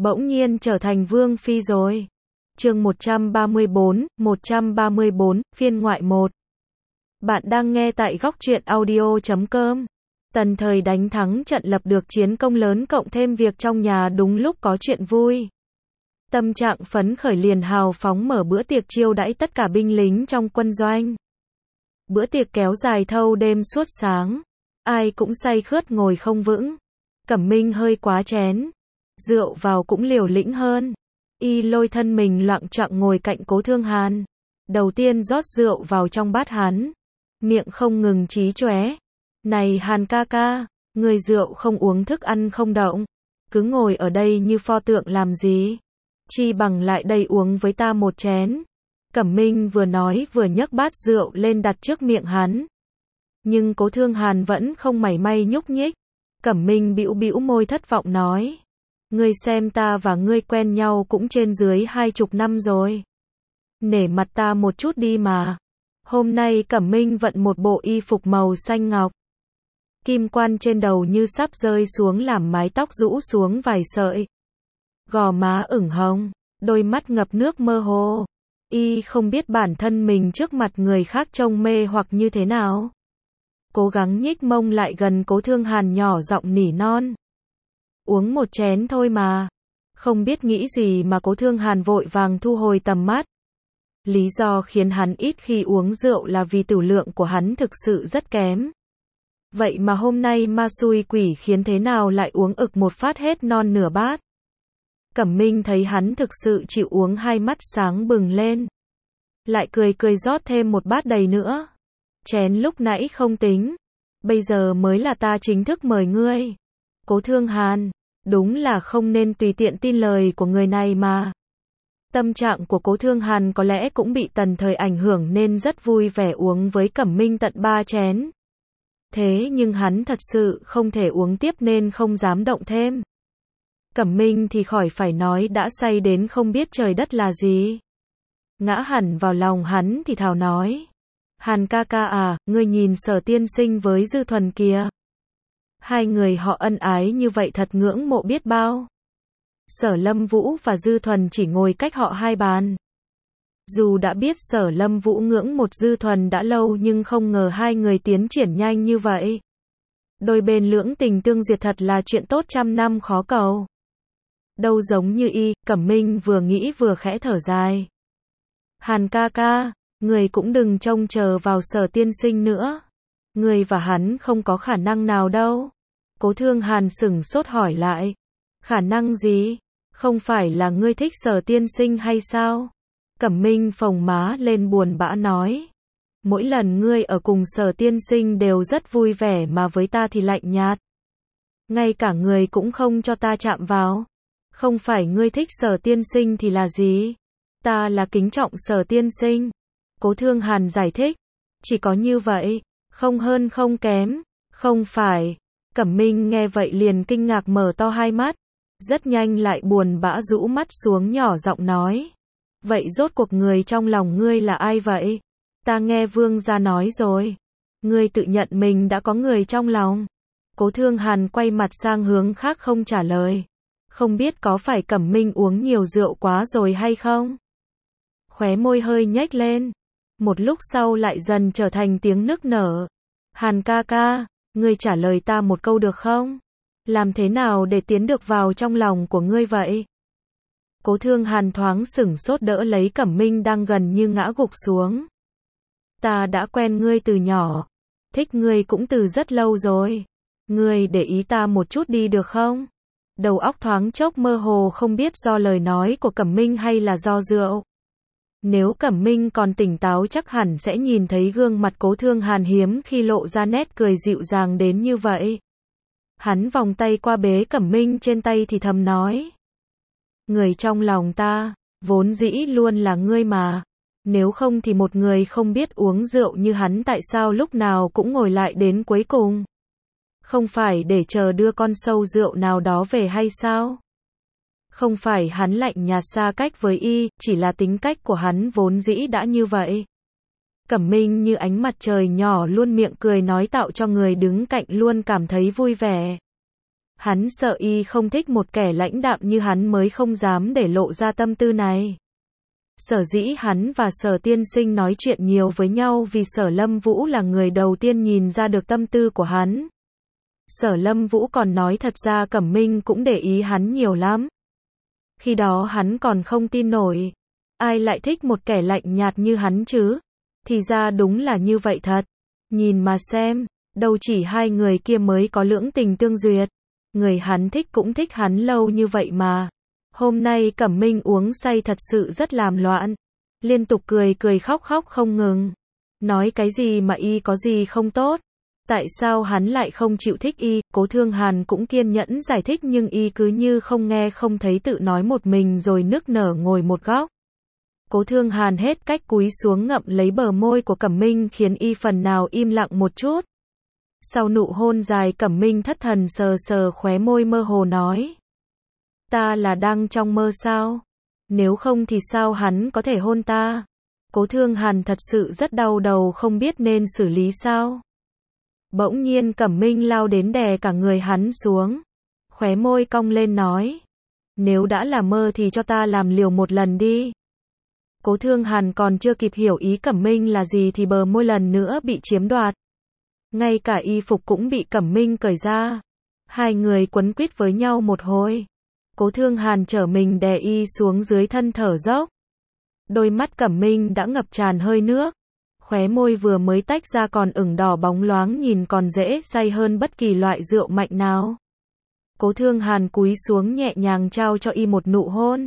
bỗng nhiên trở thành vương phi rồi. Chương 134, phiên ngoại 1. Bạn đang nghe tại góc truyện audio.com. Tần Thời đánh thắng trận lập được chiến công lớn cộng thêm việc trong nhà đúng lúc có chuyện vui. Tâm trạng phấn khởi liền hào phóng mở bữa tiệc chiêu đãi tất cả binh lính trong quân doanh. Bữa tiệc kéo dài thâu đêm suốt sáng. Ai cũng say khướt ngồi không vững. Cẩm Minh hơi quá chén. Rượu vào cũng liều lĩnh hơn. Y lôi thân mình loạng choạng ngồi cạnh Cố Thương Hàn. Đầu tiên rót rượu vào trong bát hắn. Miệng không ngừng chí chóe. Này Hàn ca ca, người rượu không uống thức ăn không động. Cứ ngồi ở đây như pho tượng làm gì? Chi bằng lại đây uống với ta một chén. Cẩm Minh vừa nói vừa nhấc bát rượu lên đặt trước miệng hắn. Nhưng Cố Thương Hàn vẫn không mảy may nhúc nhích. Cẩm Minh bĩu bĩu môi thất vọng nói. Ngươi xem ta và ngươi quen nhau cũng trên dưới 20 năm rồi. Nể mặt ta một chút đi mà. Hôm nay Cẩm Minh vận một bộ y phục màu xanh ngọc. Kim quan trên đầu như sắp rơi xuống làm mái tóc rũ xuống vài sợi. Gò má ửng hồng, đôi mắt ngập nước mơ hồ. Y không biết bản thân mình trước mặt người khác trông mê hoặc như thế nào. Cố gắng nhích mông lại gần Cố Thương Hàn nhỏ giọng nỉ non. Uống một chén thôi mà. Không biết nghĩ gì mà Cố Thương Hàn vội vàng thu hồi tầm mắt. Lý do khiến hắn ít khi uống rượu là vì tửu lượng của hắn thực sự rất kém. Vậy mà hôm nay ma xui quỷ khiến thế nào lại uống ực một phát hết non nửa bát. Cẩm Minh thấy hắn thực sự chịu uống, hai mắt sáng bừng lên. Lại cười cười rót thêm một bát đầy nữa. Chén lúc nãy không tính. Bây giờ mới là ta chính thức mời ngươi. Cố Thương Hàn, đúng là không nên tùy tiện tin lời của người này mà. Tâm trạng của Cố Thương Hàn có lẽ cũng bị Tần Thời ảnh hưởng nên rất vui vẻ uống với Cẩm Minh tận 3 chén. Thế nhưng hắn thật sự không thể uống tiếp nên không dám động thêm. Cẩm Minh thì khỏi phải nói đã say đến không biết trời đất là gì. Ngã hẳn vào lòng hắn thì thào nói. Hàn ca ca à, ngươi nhìn Sở tiên sinh với Dư Thuần kìa. Hai người họ ân ái như vậy thật ngưỡng mộ biết bao. Sở Lâm Vũ và Dư Thuần chỉ ngồi cách họ 2 bàn. Dù đã biết Sở Lâm Vũ ngưỡng một Dư Thuần đã lâu nhưng không ngờ hai người tiến triển nhanh như vậy. Đôi bên lưỡng tình tương duyệt thật là chuyện tốt trăm năm khó cầu. Đâu giống như y, Cẩm Minh vừa nghĩ vừa khẽ thở dài. Hàn ca ca, người cũng đừng trông chờ vào Sở tiên sinh nữa. Người và hắn không có khả năng nào đâu. Cố Thương Hàn sửng sốt hỏi lại. Khả năng gì? Không phải là ngươi thích Sở tiên sinh hay sao? Cẩm Minh phồng má lên buồn bã nói. Mỗi lần ngươi ở cùng Sở tiên sinh đều rất vui vẻ mà với ta thì lạnh nhạt. Ngay cả người cũng không cho ta chạm vào. Không phải ngươi thích Sở tiên sinh thì là gì? Ta là kính trọng Sở tiên sinh. Cố Thương Hàn giải thích. Chỉ có như vậy, không hơn không kém. Không phải. Cẩm Minh nghe vậy liền kinh ngạc mở to hai mắt. Rất nhanh lại buồn bã rũ mắt xuống nhỏ giọng nói. Vậy rốt cuộc người trong lòng ngươi là ai vậy? Ta nghe vương gia nói rồi. Ngươi tự nhận mình đã có người trong lòng. Cố Thương Hàn quay mặt sang hướng khác không trả lời. Không biết có phải Cẩm Minh uống nhiều rượu quá rồi hay không? Khóe môi hơi nhếch lên. Một lúc sau lại dần trở thành tiếng nức nở. Hàn ca ca, ngươi trả lời ta một câu được không? Làm thế nào để tiến được vào trong lòng của ngươi vậy? Cố Thương Hàn thoáng sửng sốt đỡ lấy Cẩm Minh đang gần như ngã gục xuống. Ta đã quen ngươi từ nhỏ. Thích ngươi cũng từ rất lâu rồi. Ngươi để ý ta một chút đi được không? Đầu óc thoáng chốc mơ hồ không biết do lời nói của Cẩm Minh hay là do rượu. Nếu Cẩm Minh còn tỉnh táo chắc hẳn sẽ nhìn thấy gương mặt Cố Thương Hàn hiếm khi lộ ra nét cười dịu dàng đến như vậy. Hắn vòng tay qua bế Cẩm Minh trên tay thì thầm nói. Người trong lòng ta, vốn dĩ luôn là ngươi mà. Nếu không thì một người không biết uống rượu như hắn tại sao lúc nào cũng ngồi lại đến cuối cùng. Không phải để chờ đưa con sâu rượu nào đó về hay sao? Không phải hắn lạnh nhạt xa cách với y, chỉ là tính cách của hắn vốn dĩ đã như vậy. Cẩm Minh như ánh mặt trời nhỏ luôn miệng cười nói tạo cho người đứng cạnh luôn cảm thấy vui vẻ. Hắn sợ y không thích một kẻ lãnh đạm như hắn mới không dám để lộ ra tâm tư này. Sở dĩ hắn và Sở tiên sinh nói chuyện nhiều với nhau vì Sở Lâm Vũ là người đầu tiên nhìn ra được tâm tư của hắn. Sở Lâm Vũ còn nói thật ra Cẩm Minh cũng để ý hắn nhiều lắm. Khi đó hắn còn không tin nổi. Ai lại thích một kẻ lạnh nhạt như hắn chứ? Thì ra đúng là như vậy thật. Nhìn mà xem, đâu chỉ hai người kia mới có lưỡng tình tương duyệt. Người hắn thích cũng thích hắn lâu như vậy mà. Hôm nay Cẩm Minh uống say thật sự rất làm loạn. Liên tục cười cười khóc khóc không ngừng. Nói cái gì mà y có gì không tốt. Tại sao hắn lại không chịu thích y? Cố Thương Hàn cũng kiên nhẫn giải thích nhưng y cứ như không nghe không thấy, tự nói một mình rồi nức nở ngồi một góc. Cố Thương Hàn hết cách cúi xuống ngậm lấy bờ môi của Cẩm Minh khiến y phần nào im lặng một chút. Sau nụ hôn dài Cẩm Minh thất thần sờ sờ khóe môi mơ hồ nói. Ta là đang trong mơ sao? Nếu không thì sao hắn có thể hôn ta? Cố Thương Hàn thật sự rất đau đầu không biết nên xử lý sao. Bỗng nhiên Cẩm Minh lao đến đè cả người hắn xuống. Khóe môi cong lên nói. Nếu đã là mơ thì cho ta làm liều một lần đi. Cố Thương Hàn còn chưa kịp hiểu ý Cẩm Minh là gì thì bờ môi lần nữa bị chiếm đoạt. Ngay cả y phục cũng bị Cẩm Minh cởi ra. Hai người quấn quýt với nhau một hồi. Cố Thương Hàn trở mình đè y xuống dưới thân thở dốc. Đôi mắt Cẩm Minh đã ngập tràn hơi nước. Khóe môi vừa mới tách ra còn ửng đỏ bóng loáng nhìn còn dễ say hơn bất kỳ loại rượu mạnh nào. Cố Thương Hàn cúi xuống nhẹ nhàng trao cho y một nụ hôn.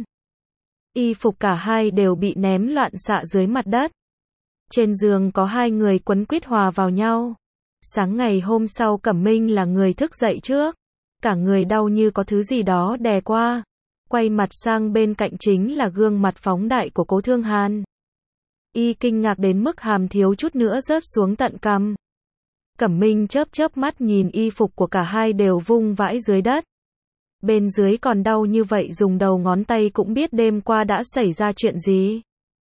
Y phục cả hai đều bị ném loạn xạ dưới mặt đất. Trên giường có hai người quấn quýt hòa vào nhau. Sáng ngày hôm sau Cẩm Minh là người thức dậy trước. Cả người đau như có thứ gì đó đè qua. Quay mặt sang bên cạnh chính là gương mặt phóng đại của Cố Thương Hàn. Y kinh ngạc đến mức hàm thiếu chút nữa rớt xuống tận cằm. Cẩm Minh chớp chớp mắt nhìn y phục của cả hai đều vung vãi dưới đất. Bên dưới còn đau như vậy dùng đầu ngón tay cũng biết đêm qua đã xảy ra chuyện gì.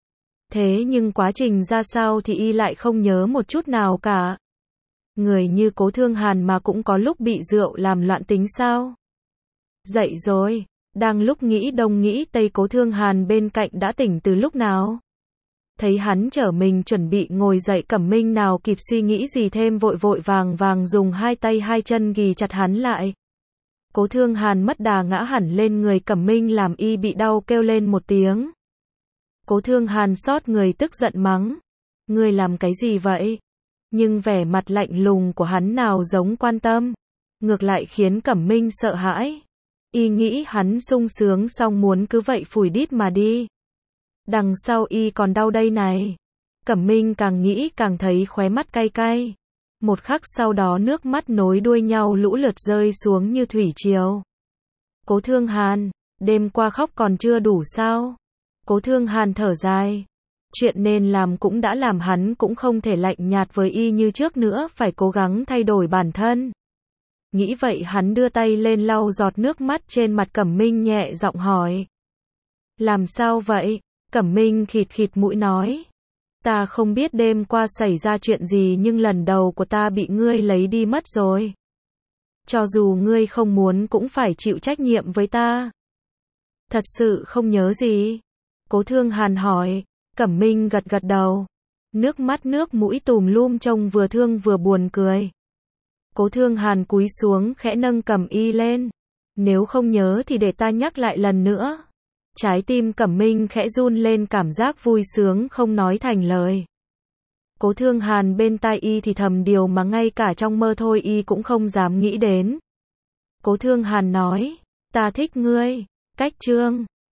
Thế nhưng quá trình ra sao thì y lại không nhớ một chút nào cả. Người như Cố Thương Hàn mà cũng có lúc bị rượu làm loạn tính sao? Dậy rồi, đang lúc nghĩ đông nghĩ tây Cố Thương Hàn bên cạnh đã tỉnh từ lúc nào? Thấy hắn trở mình chuẩn bị ngồi dậy Cẩm Minh nào kịp suy nghĩ gì thêm vội vội vàng vàng dùng hai tay hai chân ghì chặt hắn lại. Cố Thương Hàn mất đà ngã hẳn lên người Cẩm Minh làm y bị đau kêu lên một tiếng. Cố Thương Hàn xót người tức giận mắng. Ngươi làm cái gì vậy? Nhưng vẻ mặt lạnh lùng của hắn nào giống quan tâm. Ngược lại khiến Cẩm Minh sợ hãi. Y nghĩ hắn sung sướng xong muốn cứ vậy phủi đít mà đi. Đằng sau y còn đau đây này. Cẩm Minh càng nghĩ càng thấy khóe mắt cay cay. Một khắc sau đó nước mắt nối đuôi nhau lũ lượt rơi xuống như thủy triều. Cố Thương Hàn, đêm qua khóc còn chưa đủ sao? Cố Thương Hàn thở dài. Chuyện nên làm cũng đã làm, hắn cũng không thể lạnh nhạt với y như trước nữa, phải cố gắng thay đổi bản thân. Nghĩ vậy hắn đưa tay lên lau giọt nước mắt trên mặt Cẩm Minh nhẹ giọng hỏi. Làm sao vậy? Cẩm Minh khịt khịt mũi nói. Ta không biết đêm qua xảy ra chuyện gì nhưng lần đầu của ta bị ngươi lấy đi mất rồi. Cho dù ngươi không muốn cũng phải chịu trách nhiệm với ta. Thật sự không nhớ gì? Cố Thương Hàn hỏi. Cẩm Minh gật gật đầu. Nước mắt nước mũi tùm lum trông vừa thương vừa buồn cười. Cố Thương Hàn cúi xuống khẽ nâng cầm y lên. Nếu không nhớ thì để ta nhắc lại lần nữa. Trái tim Cẩm Minh khẽ run lên, cảm giác vui sướng không nói thành lời. Cố Thương Hàn bên tai y thì thầm điều mà ngay cả trong mơ thôi y cũng không dám nghĩ đến. Cố Thương Hàn nói, ta thích ngươi. Cách chương